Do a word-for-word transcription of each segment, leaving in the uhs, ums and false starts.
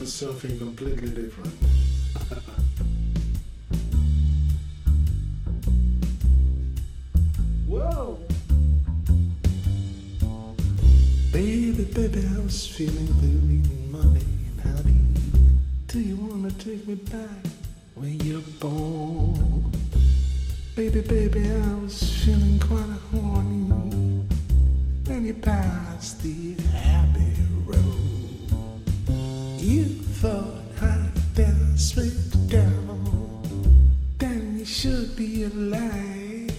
for something completely different. Whoa! Baby, baby, I was feeling blue, needing money and how do you, do you wanna take me back where you're born? Baby, baby, I was feeling quite horny when you passed the Abbey Road. You thought I'd dance with the devil, then you should be alive.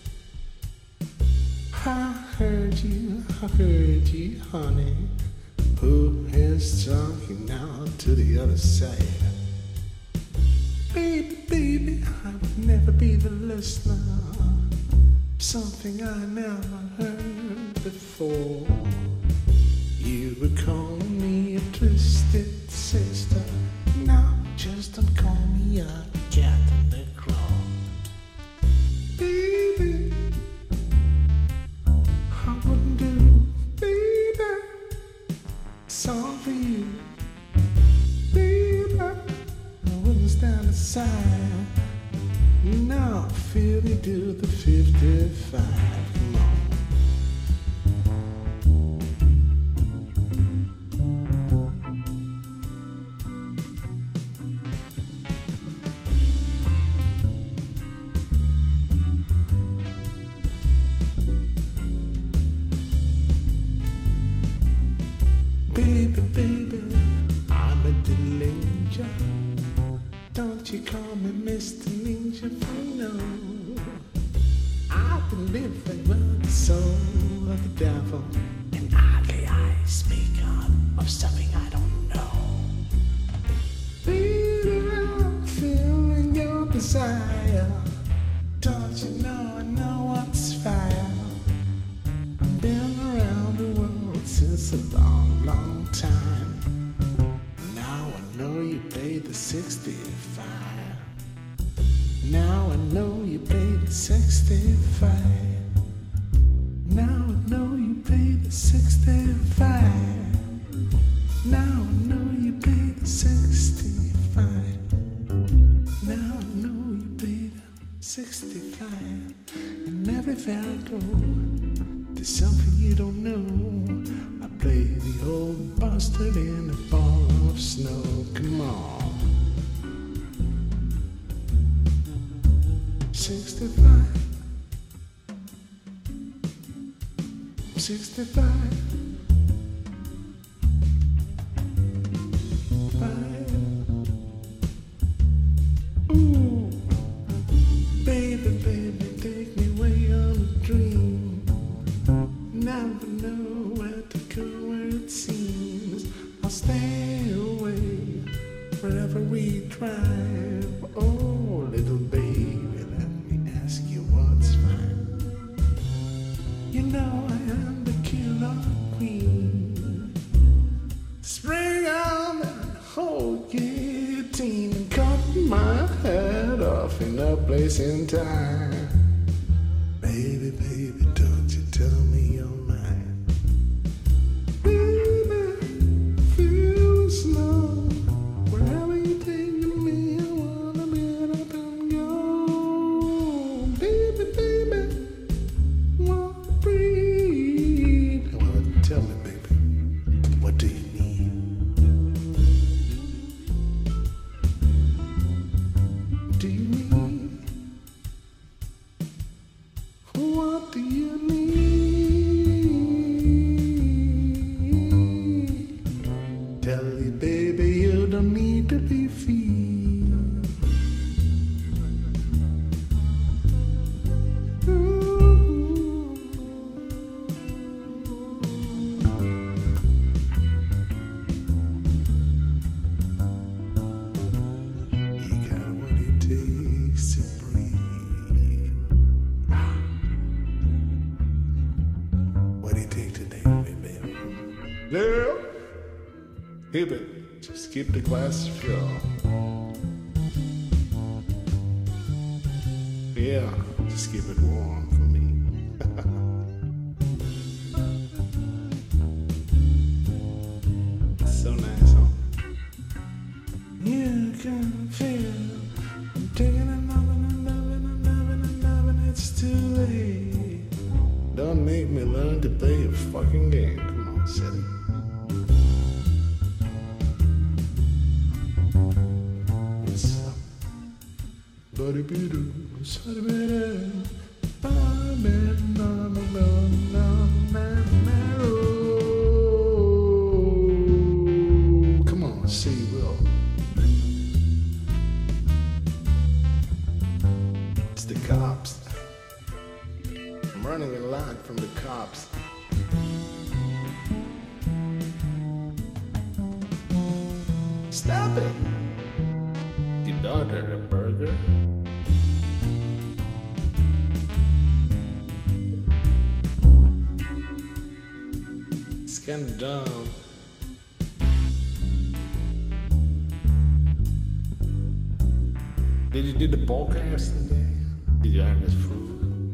I heard you, I heard you, honey. Who is talking now to the other side? Baby, baby, I would never be the listener. Something I never heard before. You would call me a twisted sister. Now just don't call me a cat in the claw. Baby, I wouldn't do, baby, it's all for you. Baby, I wouldn't stand aside. Now I feel you do the fifty-five. Come on. Baby, baby, I'm a danger. Don't you call me Mister Ninja for no. I've been living with the soul of the devil, and oddly I speak up of something I don't know. Baby, I'm feeling your desire. Don't you know I know what's fire? I've been around the world since a long, long time. Now I know you paid the sixty-five. Now I know you paid the sixty-five. Now I know you paid the sixty-five. Now I know you paid the sixty-five. Now I know you paid the sixty-five. And everywhere I go, there's something you don't know. I play the old bastard in a ball of snow. Come on. Sixty-five. Sixty-five. Five. Ooh, baby, baby, take me away on a dream. Never know where to go, where it seems. I'll stay away wherever we drive. Oh, little baby, let me ask you what's fine. You know I am the killer queen. Spring on that whole guillotine and cut my head off in a place in time. Baby, baby, don't you tell me you're mine. Baby, feel the snow. Wherever you take me, I wanna get up and go. Baby, baby, wanna breathe. Well, tell me, baby, what do you need? Do you need? What do you need? Tell you, baby, you don't need to be feed. You got what it takes to breathe. What do you take today, baby? Yeah. Keep it. Just keep the glass filled. Yeah, just keep it warm for me. So nice, huh? fucking game. Come on, set it. What's up? Buddy be do, sorry better. Come on, see Will. It's the cops. I'm running in line from the cops. Stop it! Your daughter a burger? It's kind of dumb. Did you do the podcast today? Did you have this food?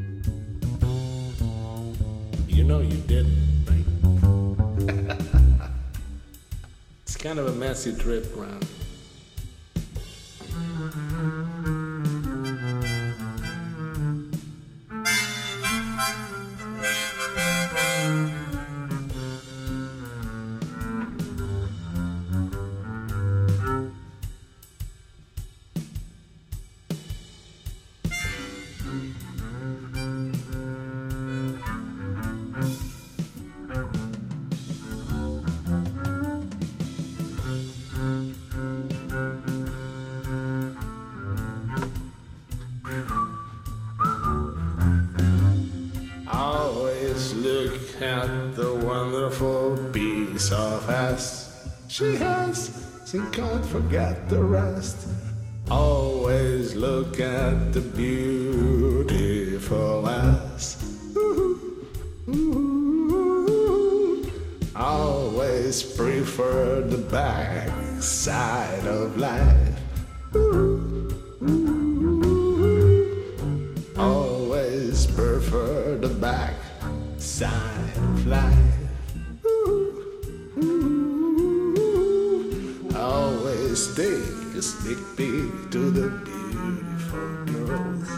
You know you didn't, right? It's kind of a messy trip around. Look at the wonderful piece of ass she has, she can't forget the rest. Always look at the beautiful ass. Ooh, ooh. Always prefer the back side of life. Ooh, ooh. Always prefer the back side of life. Ooh, ooh. Always take a sneak peek to the beautiful girls.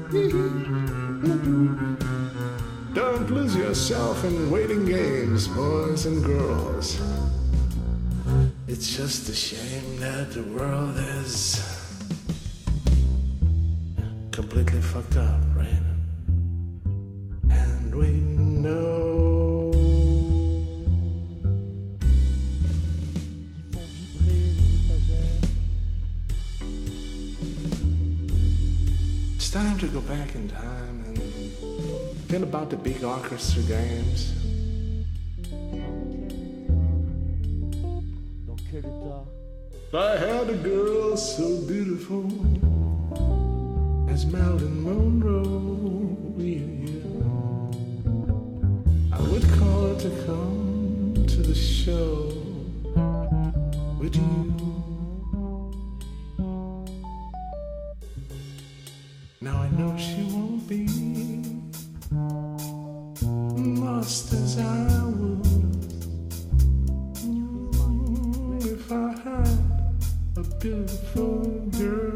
Don't lose yourself in waiting games, boys and girls. It's just a shame that the world is completely fucked up, right? And we know. It's time to go back in time and think about the big orchestra games. I had a girl so beautiful as Marilyn Monroe. Yeah, yeah. I would call her to come to the show with you. Now I know she won't be lost as I would if I had a beautiful girl.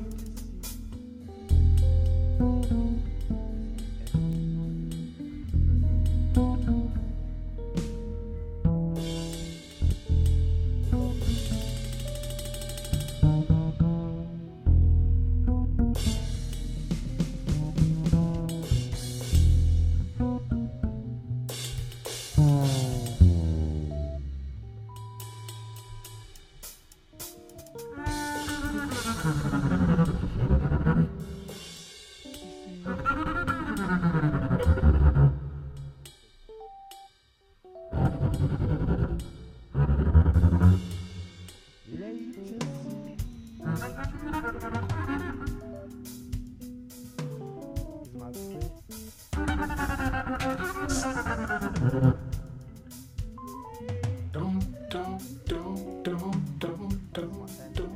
Don't, don't, don't, don't, don't, don't, don't.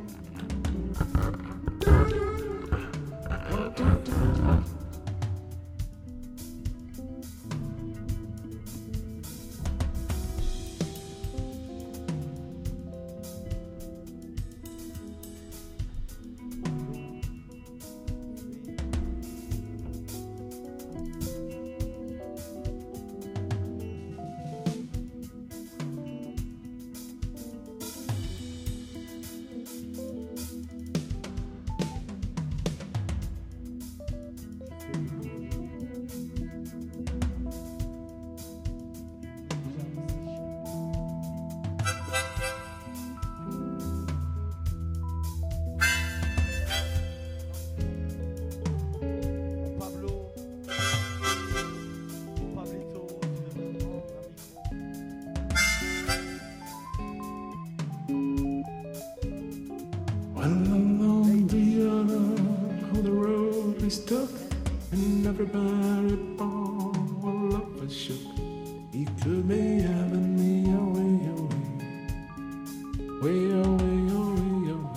Along the other of the road we stuck, and everybody all up was shook. He could be having me away, away, way away, away, away.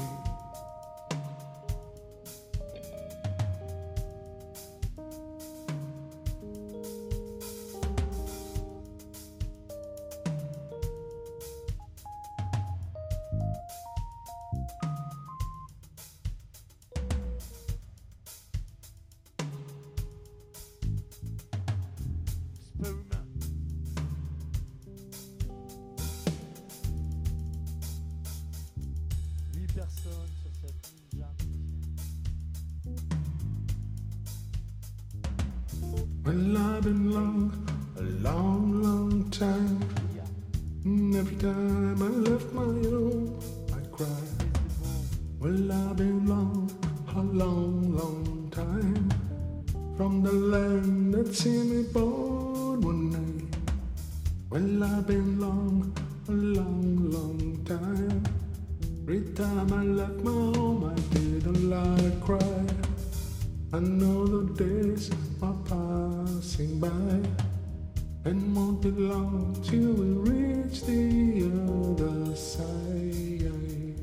Personne sur cette île Jacques. Well, I've been long, a long, long time. And every time I left my home, I cry. Well, I've been long, a long, long time. From the land that seen me born one night. Well, I've been long, a long, long time. Every time I left my home, I did a lot of cry. I know the days are passing by, and won't be long till we reach the other side.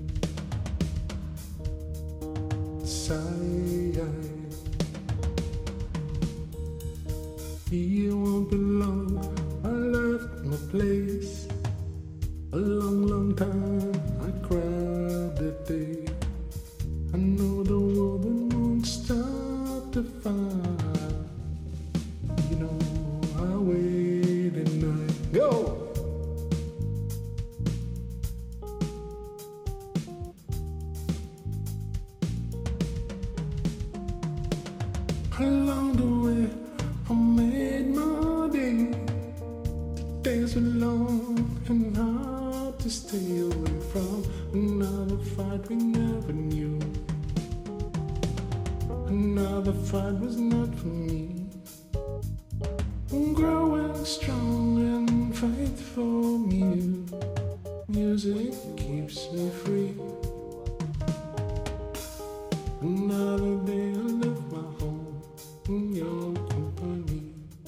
Side. It won't be long. I left my place. A long, long time I cried that day. I know the woman won't stop to find. You know I wait and I go. Along the way I made my day. The days were long and hard to stay away from. Another fight we never knew. Another fight was not for me. I'm growing strong and faithful. Mu- music keeps me free. Another day I left my home in your company.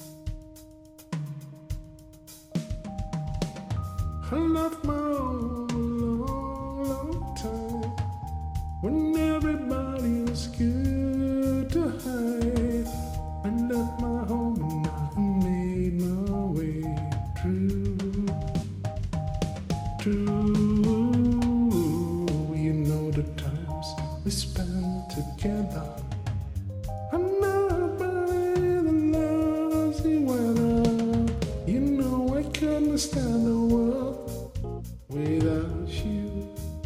I left my home a long, long time, when everybody was good to hide. I left my home and I made my way through, through. You know the times we spent together. I'm not by the lousy weather. You know I couldn't stand the world without you,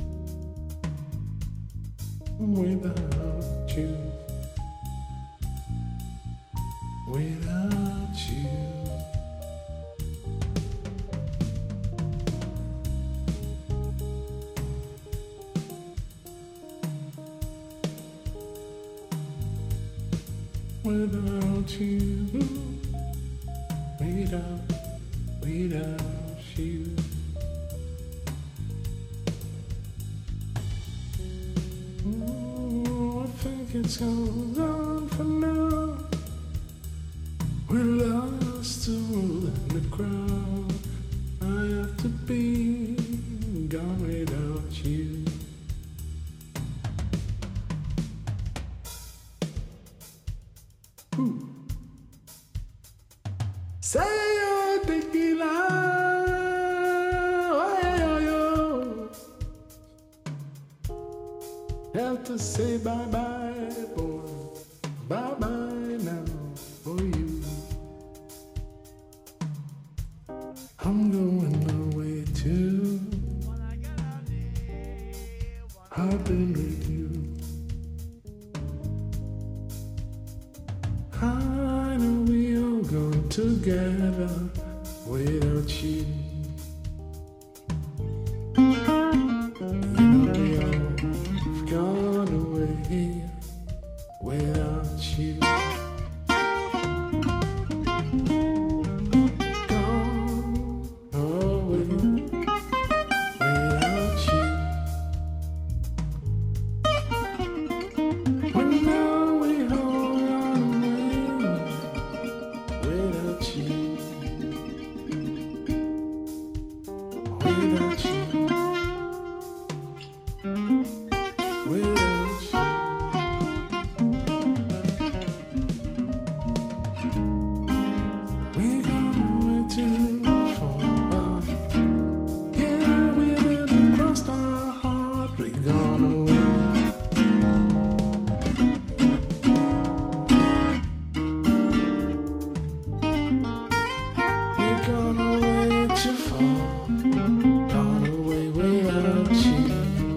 without you, without you. Without you, without, without you. Oh, I think it's all gone for now. We're lost all in the crowd. I have to be gone without you. Ooh. Say your tequila, oh, yo, yo. Have to say bye bye, boy, bye bye now for you. I'm going away too. I've been with you. I know we all gone together without you. You know we all gone away without you. Gone away without you. too far, gone away without you.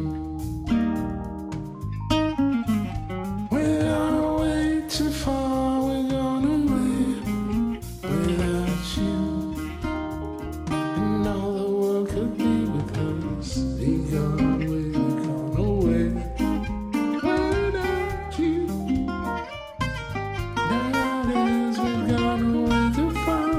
We're gone away too far, we're gone away without you. And all the world could be with us, be gone away, we're gone away without you. Nowadays we've gone away too far.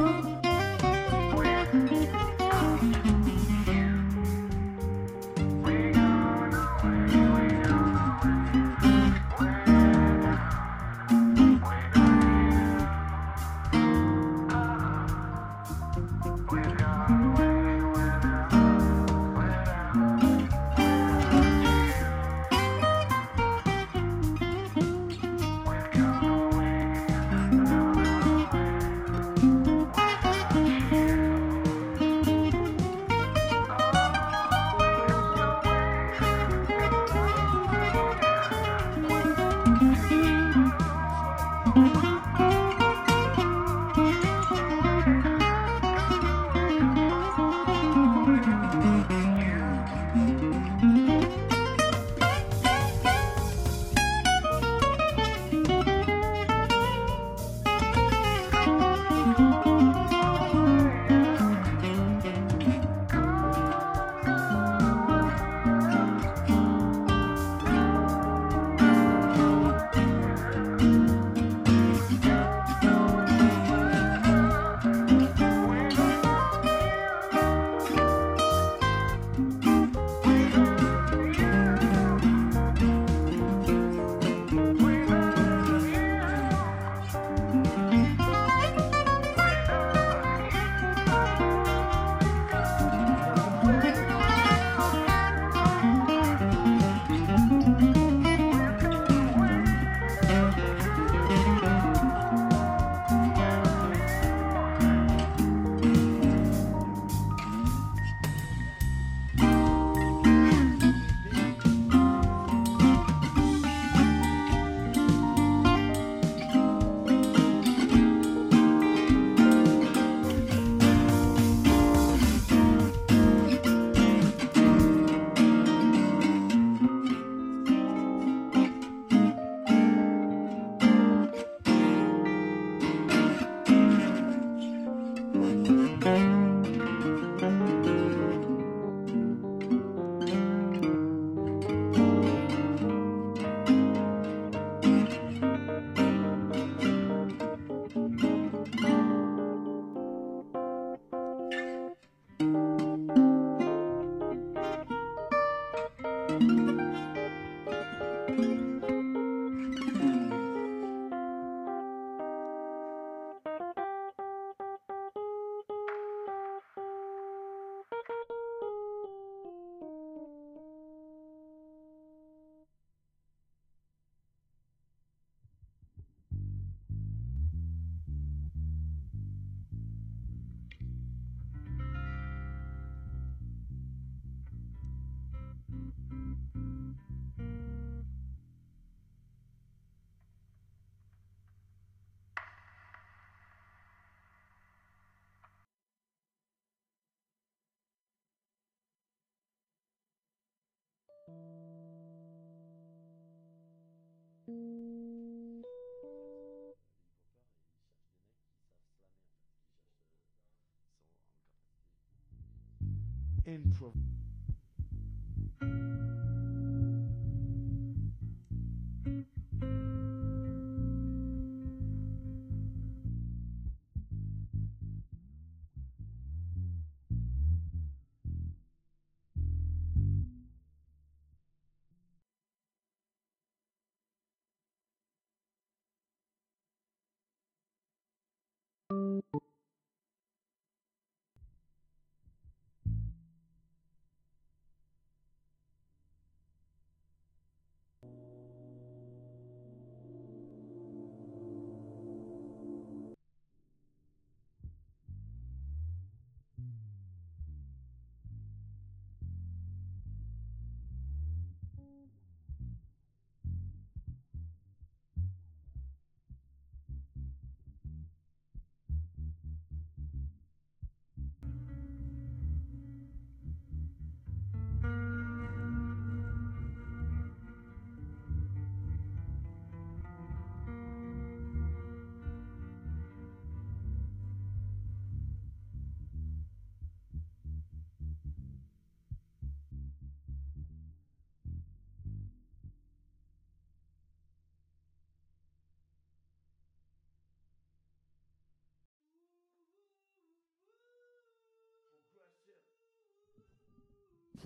Improv.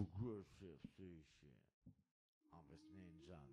Progressive station. I'm Ninja.